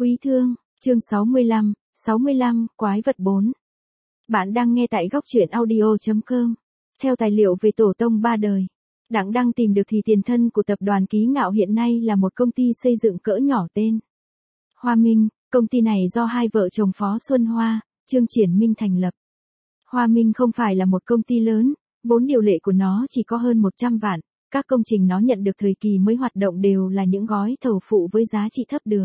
Quý thương, chương 65, quái vật 4. Bạn đang nghe tại góc truyện audio.com. Theo tài liệu về tổ tông ba đời, Đặng Đăng tìm được thì tiền thân của tập đoàn Ký Ngạo hiện nay là một công ty xây dựng cỡ nhỏ tên Hoa Minh. Công ty này do hai vợ chồng Phó Xuân Hoa, Trương Triển Minh thành lập. Hoa Minh không phải là một công ty lớn, vốn điều lệ của nó chỉ có hơn 100 vạn. Các công trình nó nhận được thời kỳ mới hoạt động đều là những gói thầu phụ với giá trị thấp được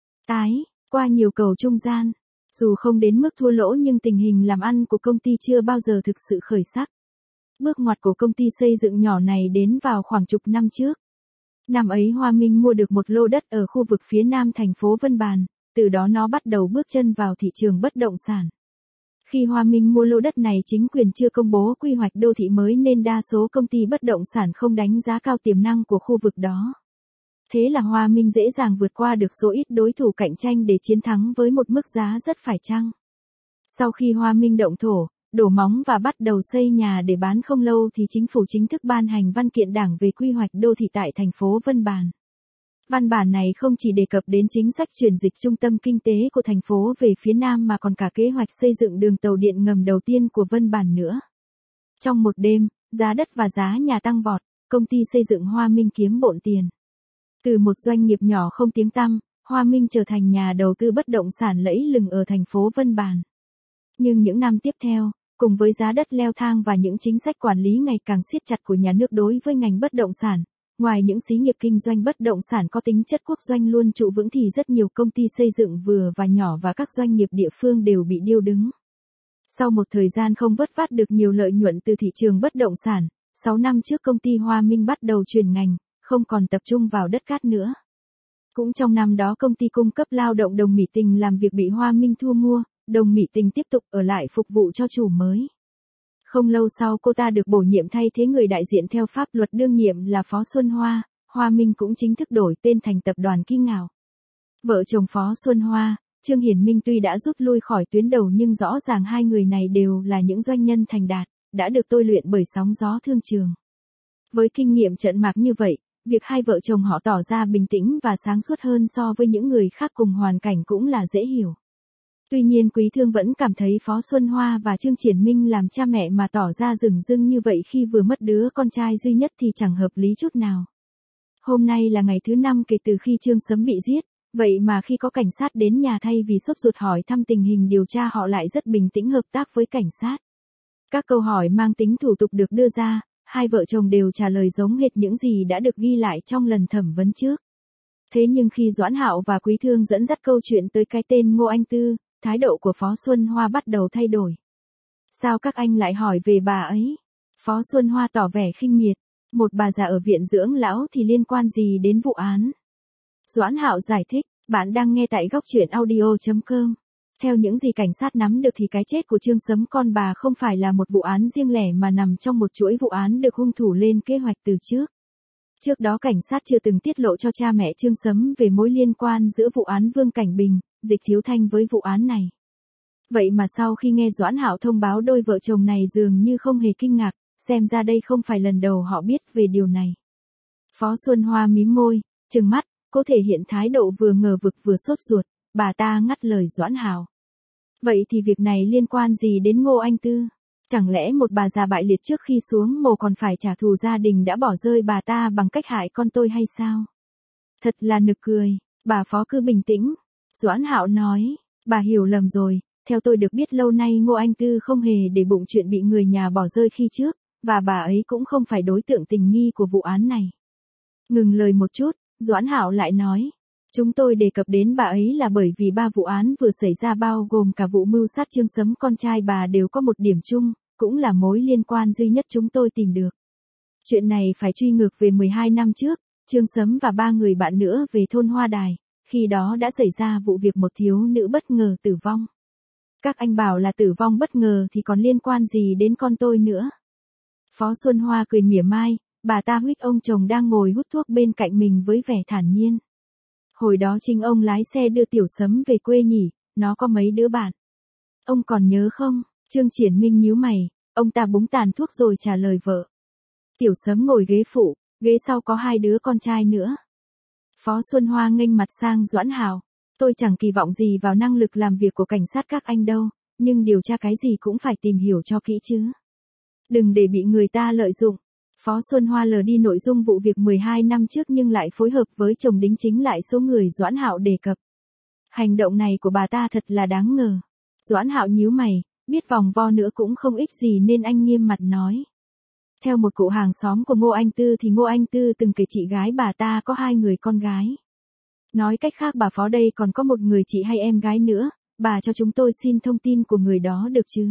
qua nhiều cầu trung gian. Dù không đến mức thua lỗ nhưng tình hình làm ăn của công ty chưa bao giờ thực sự khởi sắc. Bước ngoặt của công ty xây dựng nhỏ này đến vào khoảng chục năm trước. Năm ấy Hoa Minh mua được một lô đất ở khu vực phía nam thành phố Vân Bàn, từ đó nó bắt đầu bước chân vào thị trường bất động sản. Khi Hoa Minh mua lô đất này chính quyền chưa công bố quy hoạch đô thị mới nên đa số công ty bất động sản không đánh giá cao tiềm năng của khu vực đó. Thế là Hoa Minh dễ dàng vượt qua được số ít đối thủ cạnh tranh để chiến thắng với một mức giá rất phải chăng. Sau khi Hoa Minh động thổ, đổ móng và bắt đầu xây nhà để bán không lâu thì chính phủ chính thức ban hành văn kiện đảng về quy hoạch đô thị tại thành phố Vân Bàn. Văn bản này không chỉ đề cập đến chính sách chuyển dịch trung tâm kinh tế của thành phố về phía Nam mà còn cả kế hoạch xây dựng đường tàu điện ngầm đầu tiên của Vân Bàn nữa. Trong một đêm, giá đất và giá nhà tăng vọt, công ty xây dựng Hoa Minh kiếm bộn tiền. Từ một doanh nghiệp nhỏ không tiếng tăm, Hoa Minh trở thành nhà đầu tư bất động sản lẫy lừng ở thành phố Vân Bàn. Nhưng những năm tiếp theo, cùng với giá đất leo thang và những chính sách quản lý ngày càng siết chặt của nhà nước đối với ngành bất động sản, ngoài những xí nghiệp kinh doanh bất động sản có tính chất quốc doanh luôn trụ vững thì rất nhiều công ty xây dựng vừa và nhỏ và các doanh nghiệp địa phương đều bị điêu đứng. Sau một thời gian không vớt vát được nhiều lợi nhuận từ thị trường bất động sản, 6 năm trước công ty Hoa Minh bắt đầu chuyển ngành, không còn tập trung vào đất cát nữa. Cũng trong năm đó công ty cung cấp lao động Đồng Mỹ Tình làm việc bị Hoa Minh thu mua, Đồng Mỹ Tình tiếp tục ở lại phục vụ cho chủ mới. Không lâu sau cô ta được bổ nhiệm thay thế người đại diện theo pháp luật đương nhiệm là Phó Xuân Hoa, Hoa Minh cũng chính thức đổi tên thành tập đoàn Ký Ngạo. Vợ chồng Phó Xuân Hoa, Trương Hiển Minh tuy đã rút lui khỏi tuyến đầu nhưng rõ ràng hai người này đều là những doanh nhân thành đạt, đã được tôi luyện bởi sóng gió thương trường. Với kinh nghiệm trận mạc như vậy, việc hai vợ chồng họ tỏ ra bình tĩnh và sáng suốt hơn so với những người khác cùng hoàn cảnh cũng là dễ hiểu. Tuy nhiên Quý Thương vẫn cảm thấy Phó Xuân Hoa và Trương Triển Minh làm cha mẹ mà tỏ ra dửng dưng như vậy khi vừa mất đứa con trai duy nhất thì chẳng hợp lý chút nào. Hôm nay là ngày thứ 5 kể từ khi Trương Sấm bị giết, vậy mà khi có cảnh sát đến nhà thay vì sốt ruột hỏi thăm tình hình điều tra họ lại rất bình tĩnh hợp tác với cảnh sát. Các câu hỏi mang tính thủ tục được đưa ra, hai vợ chồng đều trả lời giống hệt những gì đã được ghi lại trong lần thẩm vấn trước. Thế nhưng khi Doãn Hạo và Quý Thương dẫn dắt câu chuyện tới cái tên Ngô Anh Tư, thái độ của Phó Xuân Hoa bắt đầu thay đổi. Sao các anh lại hỏi về bà ấy? Phó Xuân Hoa tỏ vẻ khinh miệt. Một bà già ở viện dưỡng lão thì liên quan gì đến vụ án? Doãn Hạo giải thích, bạn đang nghe tại góc truyện audio.com. Theo những gì cảnh sát nắm được thì cái chết của Trương Sấm con bà không phải là một vụ án riêng lẻ mà nằm trong một chuỗi vụ án được hung thủ lên kế hoạch từ trước. Trước đó cảnh sát chưa từng tiết lộ cho cha mẹ Trương Sấm về mối liên quan giữa vụ án Vương Cảnh Bình, Dịch Thiếu Thanh với vụ án này. Vậy mà sau khi nghe Doãn Hạo thông báo đôi vợ chồng này dường như không hề kinh ngạc, xem ra đây không phải lần đầu họ biết về điều này. Phó Xuân Hoa mím môi, trừng mắt, cô thể hiện thái độ vừa ngờ vực vừa sốt ruột, bà ta ngắt lời Doãn Hạo. Vậy thì việc này liên quan gì đến Ngô Anh Tư? Chẳng lẽ một bà già bại liệt trước khi xuống mồ còn phải trả thù gia đình đã bỏ rơi bà ta bằng cách hại con tôi hay sao? Thật là nực cười, bà Phó cứ bình tĩnh. Doãn Hạo nói, bà hiểu lầm rồi, theo tôi được biết lâu nay Ngô Anh Tư không hề để bụng chuyện bị người nhà bỏ rơi khi trước, và bà ấy cũng không phải đối tượng tình nghi của vụ án này. Ngừng lời một chút, Doãn Hạo lại nói, chúng tôi đề cập đến bà ấy là bởi vì 3 vụ án vừa xảy ra bao gồm cả vụ mưu sát Trương Sấm con trai bà đều có một điểm chung, cũng là mối liên quan duy nhất chúng tôi tìm được. Chuyện này phải truy ngược về 12 năm trước, Trương Sấm và 3 người bạn nữa về thôn Hoa Đài, khi đó đã xảy ra vụ việc một thiếu nữ bất ngờ tử vong. Các anh bảo là tử vong bất ngờ thì còn liên quan gì đến con tôi nữa? Phó Xuân Hoa cười mỉa mai, bà ta huých ông chồng đang ngồi hút thuốc bên cạnh mình với vẻ thản nhiên. Hồi đó chính ông lái xe đưa Tiểu Sấm về quê nhỉ, nó có mấy đứa bạn. Ông còn nhớ không? Trương Triển Minh nhíu mày, ông ta búng tàn thuốc rồi trả lời vợ. Tiểu Sấm ngồi ghế phụ, ghế sau có 2 đứa con trai nữa. Phó Xuân Hoa nghênh mặt sang Doãn Hạo. Tôi chẳng kỳ vọng gì vào năng lực làm việc của cảnh sát các anh đâu, nhưng điều tra cái gì cũng phải tìm hiểu cho kỹ chứ. Đừng để bị người ta lợi dụng. Phó Xuân Hoa lờ đi nội dung vụ việc 12 năm trước nhưng lại phối hợp với chồng đính chính lại số người Doãn Hạo đề cập. Hành động này của bà ta thật là đáng ngờ. Doãn Hạo nhíu mày, biết vòng vo nữa cũng không ích gì nên anh nghiêm mặt nói. Theo một cụ hàng xóm của Ngô Anh Tư thì Ngô Anh Tư từng kể chị gái bà ta có 2 người con gái. Nói cách khác bà Phó đây còn có một người chị hay em gái nữa, bà cho chúng tôi xin thông tin của người đó được chứ?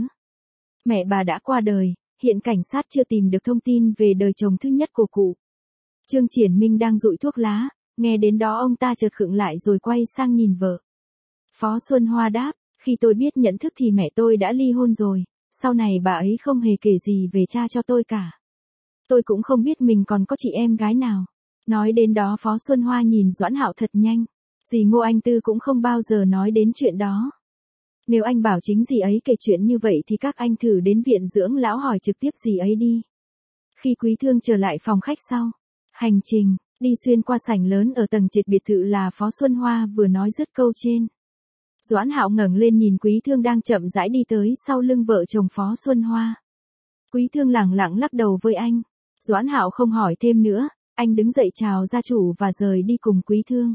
Mẹ bà đã qua đời, hiện cảnh sát chưa tìm được thông tin về đời chồng thứ nhất của cụ. Trương Triển Minh đang dụi thuốc lá, nghe đến đó ông ta chợt khựng lại rồi quay sang nhìn vợ. Phó Xuân Hoa đáp, khi tôi biết nhận thức thì mẹ tôi đã ly hôn rồi, sau này bà ấy không hề kể gì về cha cho tôi cả. Tôi cũng không biết mình còn có chị em gái nào. Nói đến đó Phó Xuân Hoa nhìn Doãn Hạo thật nhanh. Dì Ngô Anh Tư cũng không bao giờ nói đến chuyện đó. Nếu anh bảo chính dì ấy kể chuyện như vậy thì các anh thử đến viện dưỡng lão hỏi trực tiếp dì ấy đi. Khi Quý Thương trở lại phòng khách sau hành trình, đi xuyên qua sảnh lớn ở tầng trệt biệt thự là Phó Xuân Hoa vừa nói dứt câu trên. Doãn Hạo ngẩng lên nhìn Quý Thương đang chậm rãi đi tới sau lưng vợ chồng Phó Xuân Hoa. Quý Thương lẳng lặng lắc đầu với anh. Doãn Hạo không hỏi thêm nữa, anh đứng dậy chào gia chủ và rời đi cùng Quý Thương.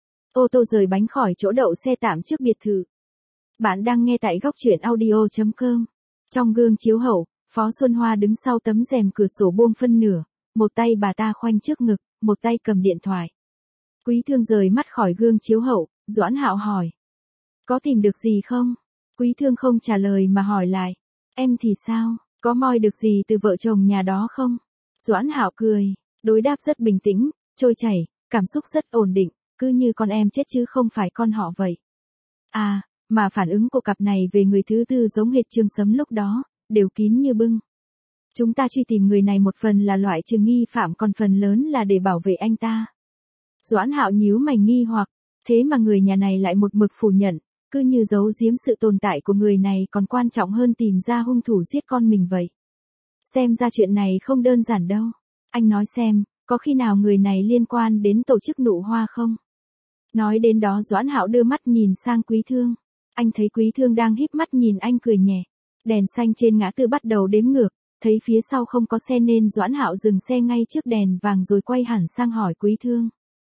Ô tô rời bánh khỏi chỗ đậu xe tạm trước biệt thự. Bạn đang nghe tại góc truyện audio.com. Trong gương chiếu hậu, Phó Xuân Hoa đứng sau tấm rèm cửa sổ buông phân nửa, một tay bà ta khoanh trước ngực, một tay cầm điện thoại. Quý Thương rời mắt khỏi gương chiếu hậu, Doãn Hạo hỏi. Có tìm được gì không? Quý Thương không trả lời mà hỏi lại. Em thì sao, có moi được gì từ vợ chồng nhà đó không? Doãn Hạo cười, đối đáp rất bình tĩnh, trôi chảy, cảm xúc rất ổn định, cứ như con em chết chứ không phải con họ vậy. À, mà phản ứng của cặp này về người thứ tư giống hệt Trương Sấm lúc đó, đều kín như bưng. Chúng ta truy tìm người này một phần là loại trừ nghi phạm còn phần lớn là để bảo vệ anh ta. Doãn Hạo nhíu mày nghi hoặc, thế mà người nhà này lại một mực phủ nhận, cứ như giấu giếm sự tồn tại của người này còn quan trọng hơn tìm ra hung thủ giết con mình vậy. Xem ra chuyện này không đơn giản đâu. Anh nói xem, có khi nào người này liên quan đến tổ chức Nụ Hoa không? Nói đến đó Doãn Hạo đưa mắt nhìn sang Quý Thương. Anh thấy Quý Thương đang híp mắt nhìn anh cười nhẹ. Đèn xanh trên ngã tư bắt đầu đếm ngược, thấy phía sau không có xe nên Doãn Hạo dừng xe ngay trước đèn vàng rồi quay hẳn sang hỏi Quý Thương.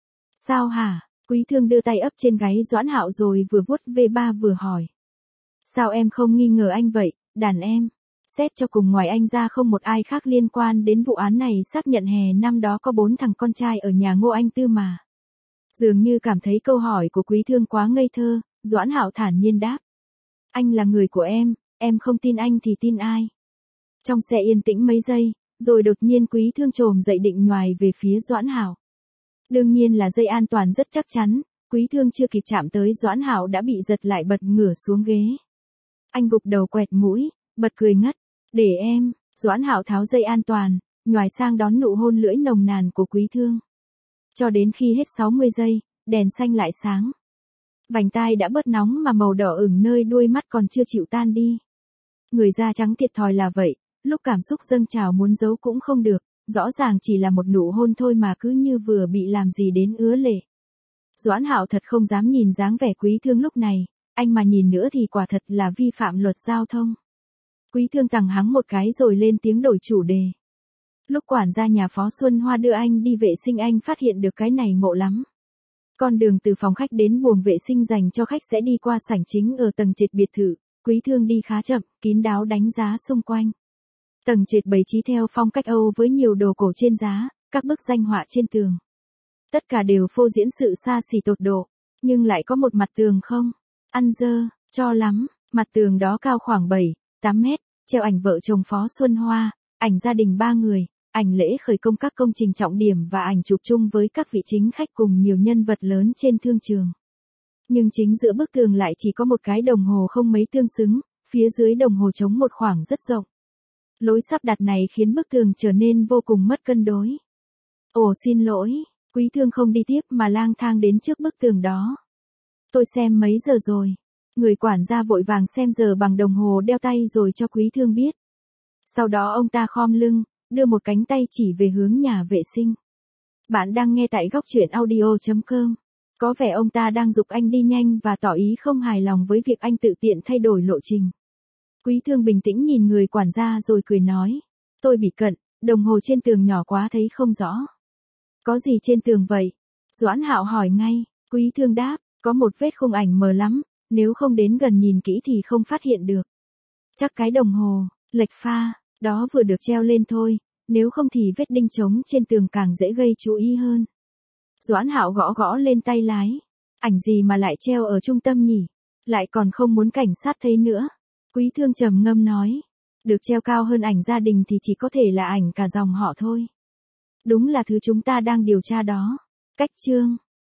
Sao hả? Quý Thương đưa tay ấp trên gáy Doãn Hạo rồi vừa vuốt V3 vừa hỏi. Sao em không nghi ngờ anh vậy, đàn em? Xét cho cùng ngoài anh ra không một ai khác liên quan đến vụ án này, xác nhận hè năm đó có 4 thằng con trai ở nhà Ngô Anh Tư mà. Dường như cảm thấy câu hỏi của Quý Thương quá ngây thơ, Doãn Hạo thản nhiên đáp. Anh là người của em không tin anh thì tin ai? Trong xe yên tĩnh mấy giây, rồi đột nhiên Quý Thương trồm dậy định nhoài về phía Doãn Hạo. Đương nhiên là dây an toàn rất chắc chắn, Quý Thương chưa kịp chạm tới Doãn Hạo đã bị giật lại bật ngửa xuống ghế. Anh gục đầu quẹt mũi, bật cười ngất. Để em, Doãn Hạo tháo dây an toàn, nhoài sang đón nụ hôn lưỡi nồng nàn của Quý Thương. Cho đến khi hết 60 giây, đèn xanh lại sáng. Vành tai đã bớt nóng mà màu đỏ ửng nơi đuôi mắt còn chưa chịu tan đi. Người da trắng thiệt thòi là vậy, lúc cảm xúc dâng trào muốn giấu cũng không được, rõ ràng chỉ là một nụ hôn thôi mà cứ như vừa bị làm gì đến ứa lệ. Doãn Hạo thật không dám nhìn dáng vẻ Quý Thương lúc này, anh mà nhìn nữa thì quả thật là vi phạm luật giao thông. Quý Thương tằng hắng một cái rồi lên tiếng đổi chủ đề. Lúc quản gia nhà Phó Xuân Hoa đưa anh đi vệ sinh anh phát hiện được cái này ngộ lắm. Con đường từ phòng khách đến buồng vệ sinh dành cho khách sẽ đi qua sảnh chính ở tầng trệt biệt thự, Quý Thương đi khá chậm, kín đáo đánh giá xung quanh. Tầng trệt bày trí theo phong cách Âu với nhiều đồ cổ trên giá, các bức danh họa trên tường. Tất cả đều phô diễn sự xa xỉ tột độ, nhưng lại có một mặt tường không ăn dơ cho lắm, mặt tường đó cao khoảng 7-8 mét, treo ảnh vợ chồng Phó Xuân Hoa, ảnh gia đình 3 người, ảnh lễ khởi công các công trình trọng điểm và ảnh chụp chung với các vị chính khách cùng nhiều nhân vật lớn trên thương trường. Nhưng chính giữa bức tường lại chỉ có một cái đồng hồ không mấy tương xứng, phía dưới đồng hồ trống một khoảng rất rộng. Lối sắp đặt này khiến bức tường trở nên vô cùng mất cân đối. Ồ xin lỗi, Quý Thương không đi tiếp mà lang thang đến trước bức tường đó. Tôi xem mấy giờ rồi. Người quản gia vội vàng xem giờ bằng đồng hồ đeo tay rồi cho Quý Thương biết. Sau đó ông ta khom lưng, đưa một cánh tay chỉ về hướng nhà vệ sinh. Bạn đang nghe tại góc truyện audio.com. Có vẻ ông ta đang giục anh đi nhanh và tỏ ý không hài lòng với việc anh tự tiện thay đổi lộ trình. Quý Thương bình tĩnh nhìn người quản gia rồi cười nói. Tôi bị cận, đồng hồ trên tường nhỏ quá thấy không rõ. Có gì trên tường vậy? Doãn Hạo hỏi ngay. Quý Thương đáp, có một vết khung ảnh mờ lắm, nếu không đến gần nhìn kỹ thì không phát hiện được. Chắc cái đồng hồ, lệch pha, đó vừa được treo lên thôi, nếu không thì vết đinh trống trên tường càng dễ gây chú ý hơn. Doãn Hạo gõ gõ lên tay lái. Ảnh gì mà lại treo ở trung tâm nhỉ? Lại còn không muốn cảnh sát thấy nữa. Quý Thương trầm ngâm nói. Được treo cao hơn ảnh gia đình thì chỉ có thể là ảnh cả dòng họ thôi. Đúng là thứ chúng ta đang điều tra đó. Cách chương